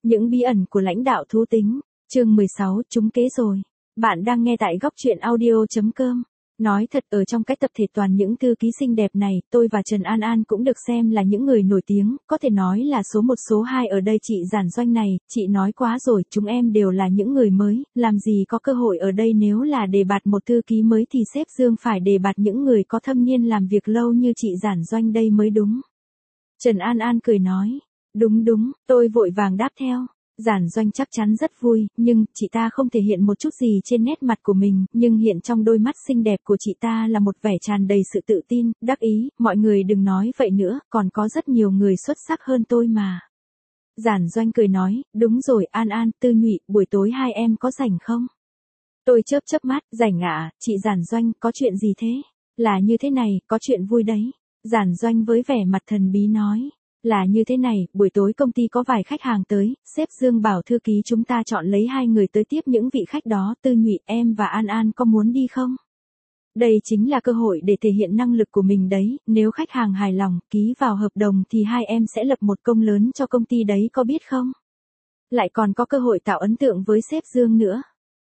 Những bí ẩn của lãnh đạo thú tính, chương 16, trúng kế rồi. Bạn đang nghe tại góc truyện audio.com. Nói thật, ở trong cái tập thể toàn những thư ký xinh đẹp này, tôi và Trần An An cũng được xem là những người nổi tiếng, có thể nói là số 1 số 2 ở đây. Chị Giản Doanh này, chị nói quá rồi, chúng em đều là những người mới, làm gì có cơ hội ở đây. Nếu là đề bạt một thư ký mới thì sếp Dương phải đề bạt những người có thâm niên làm việc lâu như chị Giản Doanh đây mới đúng. Trần An An cười nói, đúng, tôi vội vàng đáp theo. Giản Doanh chắc chắn rất vui, nhưng chị ta không thể hiện một chút gì trên nét mặt của mình, nhưng hiện trong đôi mắt xinh đẹp của chị ta là một vẻ tràn đầy sự tự tin, đắc ý. Mọi người đừng nói vậy nữa, còn có rất nhiều người xuất sắc hơn tôi mà. Giản Doanh cười nói, đúng rồi An An, Tư Nhụy, buổi tối hai em có rảnh không? Tôi chớp mắt, rảnh ạ, chị Giản Doanh, có chuyện gì thế? Là như thế này, có chuyện vui đấy. Giản Doanh với vẻ mặt thần bí nói. Là như thế này, buổi tối công ty có vài khách hàng tới, sếp Dương bảo thư ký chúng ta chọn lấy 2 người tới tiếp những vị khách đó. Tư Nhụy, em và An An có muốn đi không? Đây chính là cơ hội để thể hiện năng lực của mình đấy, nếu khách hàng hài lòng, ký vào hợp đồng thì hai em sẽ lập một công lớn cho công ty đấy, có biết không? Lại còn có cơ hội tạo ấn tượng với sếp Dương nữa.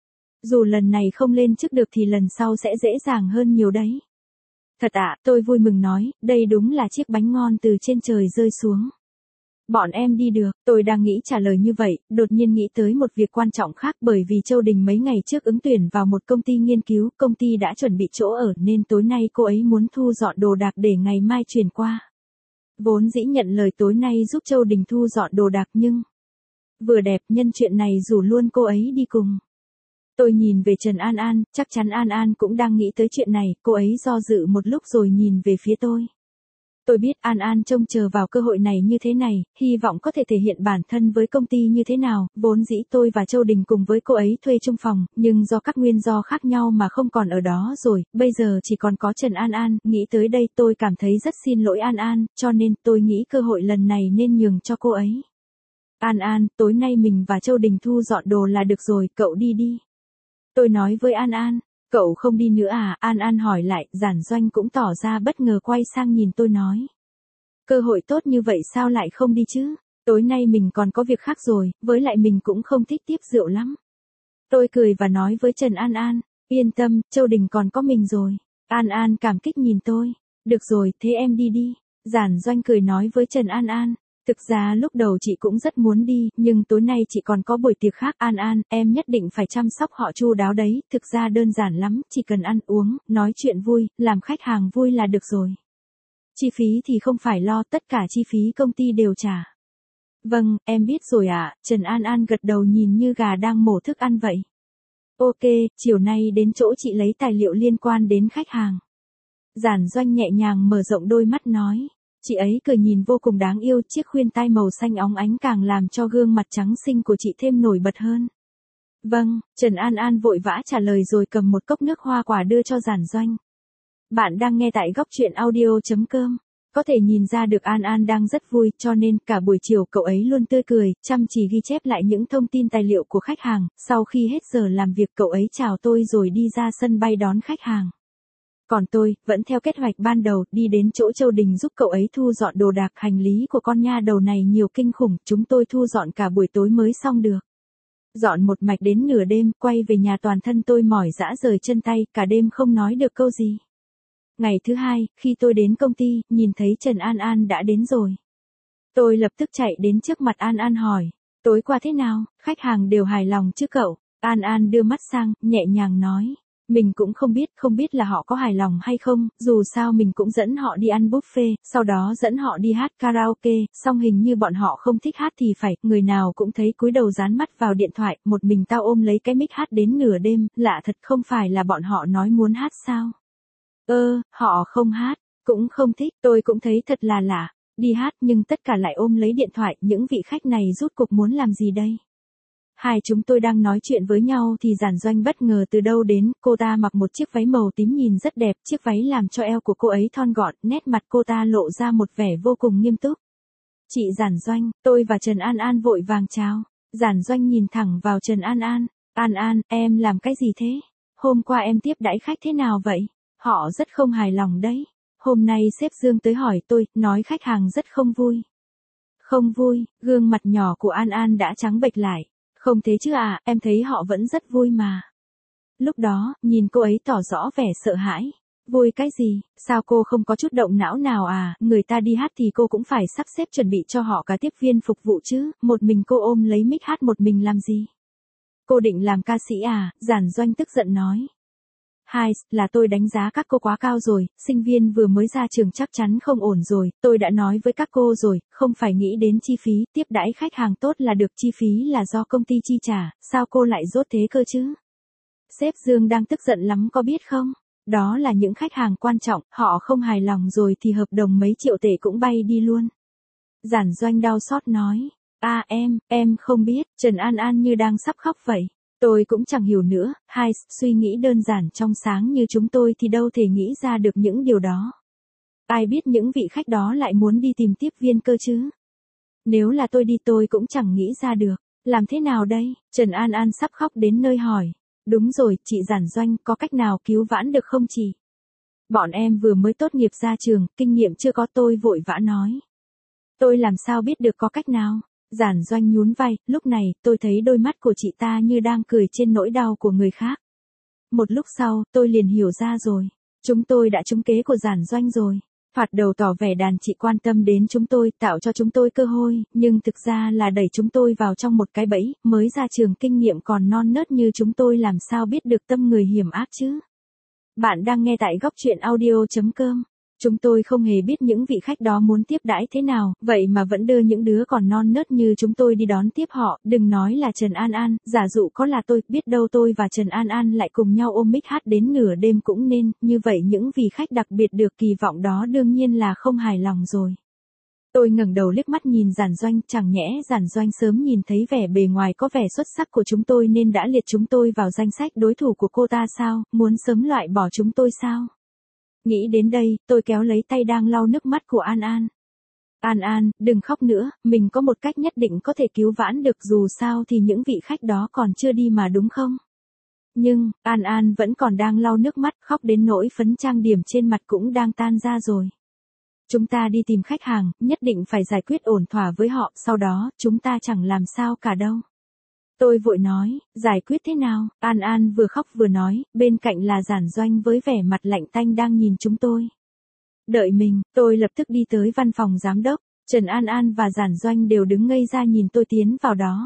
Dù lần này không lên chức được thì lần sau sẽ dễ dàng hơn nhiều đấy. Thật ạ, tôi vui mừng nói, đây đúng là chiếc bánh ngon từ trên trời rơi xuống. Bọn em đi được, tôi đang nghĩ trả lời như vậy, đột nhiên nghĩ tới một việc quan trọng khác, bởi vì Châu Đình mấy ngày trước ứng tuyển vào một công ty nghiên cứu, công ty đã chuẩn bị chỗ ở nên tối nay cô ấy muốn thu dọn đồ đạc để ngày mai chuyển qua. Vốn dĩ nhận lời tối nay giúp Châu Đình thu dọn đồ đạc nhưng vừa đẹp, nhân chuyện này rủ luôn cô ấy đi cùng. Tôi nhìn về Trần An An, chắc chắn An An cũng đang nghĩ tới chuyện này, cô ấy do dự một lúc rồi nhìn về phía tôi. Tôi biết An An trông chờ vào cơ hội này như thế này, hy vọng có thể thể hiện bản thân với công ty như thế nào. Vốn dĩ tôi và Châu Đình cùng với cô ấy thuê chung phòng, nhưng do các nguyên do khác nhau mà không còn ở đó rồi, bây giờ chỉ còn có Trần An An. Nghĩ tới đây tôi cảm thấy rất xin lỗi An An, cho nên tôi nghĩ cơ hội lần này nên nhường cho cô ấy. An An, tối nay mình và Châu Đình thu dọn đồ là được rồi, cậu đi đi. Tôi nói với An An, cậu không đi nữa à? An An hỏi lại, Giản Doanh cũng tỏ ra bất ngờ quay sang nhìn tôi nói. Cơ hội tốt như vậy sao lại không đi chứ? Tối nay mình còn có việc khác rồi, với lại mình cũng không thích tiếp rượu lắm. Tôi cười và nói với Trần An An, yên tâm, Châu Đình còn có mình rồi. An An cảm kích nhìn tôi, được rồi, thế em đi đi. Giản Doanh cười nói với Trần An An. Thực ra lúc đầu chị cũng rất muốn đi, nhưng tối nay chị còn có buổi tiệc khác. An An, em nhất định phải chăm sóc họ chu đáo đấy, thực ra đơn giản lắm, chỉ cần ăn uống, nói chuyện vui, làm khách hàng vui là được rồi. Chi phí thì không phải lo, tất cả chi phí công ty đều trả. Vâng, em biết rồi ạ. Trần An An gật đầu nhìn như gà đang mổ thức ăn vậy. Ok, chiều nay đến chỗ chị lấy tài liệu liên quan đến khách hàng. Giản Doanh nhẹ nhàng mở rộng đôi mắt nói. Chị ấy cười nhìn vô cùng đáng yêu, chiếc khuyên tai màu xanh óng ánh càng làm cho gương mặt trắng xinh của chị thêm nổi bật hơn. Vâng, Trần An An vội vã trả lời rồi cầm một cốc nước hoa quả đưa cho Giản Doanh. Bạn đang nghe tại góc truyện audio.com. Có thể nhìn ra được An An đang rất vui, cho nên cả buổi chiều cậu ấy luôn tươi cười, chăm chỉ ghi chép lại những thông tin tài liệu của khách hàng. Sau khi hết giờ làm việc cậu ấy chào tôi rồi đi ra sân bay đón khách hàng. Còn tôi, vẫn theo kế hoạch ban đầu, đi đến chỗ Châu Đình giúp cậu ấy thu dọn đồ đạc. Hành lý của con nha đầu này nhiều kinh khủng, chúng tôi thu dọn cả buổi tối mới xong được. Dọn một mạch đến nửa đêm, quay về nhà toàn thân tôi mỏi rã rời chân tay, cả đêm không nói được câu gì. Ngày thứ hai, khi tôi đến công ty, nhìn thấy Trần An An đã đến rồi. Tôi lập tức chạy đến trước mặt An An hỏi, tối qua thế nào, khách hàng đều hài lòng chứ cậu? An An đưa mắt sang, nhẹ nhàng nói. Mình cũng không biết là họ có hài lòng hay không, dù sao mình cũng dẫn họ đi ăn buffet, sau đó dẫn họ đi hát karaoke, xong hình như bọn họ không thích hát thì phải, người nào cũng thấy cúi đầu dán mắt vào điện thoại, một mình tao ôm lấy cái mic hát đến nửa đêm, lạ thật, không phải là bọn họ nói muốn hát sao? Họ không hát, cũng không thích, tôi cũng thấy thật là lạ, đi hát nhưng tất cả lại ôm lấy điện thoại, những vị khách này rốt cuộc muốn làm gì đây? Hai chúng tôi đang nói chuyện với nhau thì Giản Doanh bất ngờ từ đâu đến, cô ta mặc một chiếc váy màu tím nhìn rất đẹp, chiếc váy làm cho eo của cô ấy thon gọn, nét mặt cô ta lộ ra một vẻ vô cùng nghiêm túc. Chị Giản Doanh, tôi và Trần An An vội vàng chào. Giản Doanh nhìn thẳng vào Trần An An, An An, em làm cái gì thế? Hôm qua em tiếp đãi khách thế nào vậy? Họ rất không hài lòng đấy. Hôm nay sếp Dương tới hỏi tôi, nói khách hàng rất không vui. Không vui, gương mặt nhỏ của An An đã trắng bệch lại. Không thế chứ à, em thấy họ vẫn rất vui mà. Lúc đó, nhìn cô ấy tỏ rõ vẻ sợ hãi. Vui cái gì, sao cô không có chút động não nào à, người ta đi hát thì cô cũng phải sắp xếp chuẩn bị cho họ cả tiếp viên phục vụ chứ, một mình cô ôm lấy mic hát một mình làm gì? Cô định làm ca sĩ à, Giản Doanh tức giận nói. Hai, là tôi đánh giá các cô quá cao rồi, sinh viên vừa mới ra trường chắc chắn không ổn rồi, tôi đã nói với các cô rồi, không phải nghĩ đến chi phí, tiếp đãi khách hàng tốt là được, chi phí là do công ty chi trả, sao cô lại dốt thế cơ chứ? Sếp Dương đang tức giận lắm có biết không? Đó là những khách hàng quan trọng, họ không hài lòng rồi thì hợp đồng mấy triệu tệ cũng bay đi luôn. Giản Doanh đau xót nói, em không biết, Trần An An như đang sắp khóc vậy. Tôi cũng chẳng hiểu nữa, hai, suy nghĩ đơn giản trong sáng như chúng tôi thì đâu thể nghĩ ra được những điều đó. Ai biết những vị khách đó lại muốn đi tìm tiếp viên cơ chứ? Nếu là tôi đi tôi cũng chẳng nghĩ ra được. Làm thế nào đây? Trần An An sắp khóc đến nơi hỏi. Đúng rồi, chị Giản Doanh, có cách nào cứu vãn được không chị? Bọn em vừa mới tốt nghiệp ra trường, kinh nghiệm chưa có, tôi vội vã nói. Tôi làm sao biết được có cách nào? Giản Doanh nhún vai, lúc này, tôi thấy đôi mắt của chị ta như đang cười trên nỗi đau của người khác. Một lúc sau, tôi liền hiểu ra rồi. Chúng tôi đã trúng kế của Giản Doanh rồi. Thoạt đầu tỏ vẻ đàn chị quan tâm đến chúng tôi, tạo cho chúng tôi cơ hội, nhưng thực ra là đẩy chúng tôi vào trong một cái bẫy, mới ra trường kinh nghiệm còn non nớt như chúng tôi làm sao biết được tâm người hiểm ác chứ. Bạn đang nghe tại góc truyện audio.com. Chúng tôi không hề biết những vị khách đó muốn tiếp đãi thế nào, vậy mà vẫn đưa những đứa còn non nớt như chúng tôi đi đón tiếp họ, đừng nói là Trần An An, giả dụ có là tôi, biết đâu tôi và Trần An An lại cùng nhau ôm mic hát đến nửa đêm cũng nên, như vậy những vị khách đặc biệt được kỳ vọng đó đương nhiên là không hài lòng rồi. Tôi ngẩng đầu liếc mắt nhìn Giản Doanh, chẳng nhẽ Giản Doanh sớm nhìn thấy vẻ bề ngoài có vẻ xuất sắc của chúng tôi nên đã liệt chúng tôi vào danh sách đối thủ của cô ta sao, muốn sớm loại bỏ chúng tôi sao? Nghĩ đến đây, tôi kéo lấy tay đang lau nước mắt của An An. An An, đừng khóc nữa, mình có một cách nhất định có thể cứu vãn được, dù sao thì những vị khách đó còn chưa đi mà đúng không? Nhưng, An An vẫn còn đang lau nước mắt, khóc đến nỗi phấn trang điểm trên mặt cũng đang tan ra rồi. Chúng ta đi tìm khách hàng, nhất định phải giải quyết ổn thỏa với họ, sau đó, chúng ta chẳng làm sao cả đâu. Tôi vội nói, giải quyết thế nào? An An vừa khóc vừa nói, bên cạnh là Giản Doanh với vẻ mặt lạnh tanh đang nhìn chúng tôi. Đợi mình, tôi lập tức đi tới văn phòng giám đốc, Trần An An và Giản Doanh đều đứng ngây ra nhìn tôi tiến vào đó.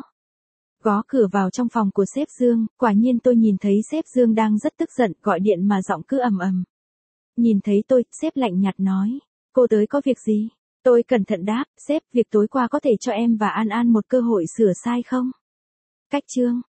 Gõ cửa vào trong phòng của sếp Dương, quả nhiên tôi nhìn thấy sếp Dương đang rất tức giận, gọi điện mà giọng cứ ầm ầm. Nhìn thấy tôi, sếp lạnh nhạt nói, cô tới có việc gì? Tôi cẩn thận đáp, sếp, việc tối qua có thể cho em và An An một cơ hội sửa sai không? Cách chương